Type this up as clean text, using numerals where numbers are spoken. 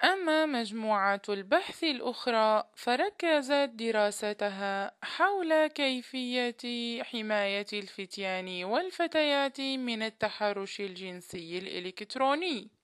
أما مجموعة البحث الأخرى فركزت دراستها حول كيفية حماية الفتيان والفتيات من التحرش الجنسي الإلكتروني.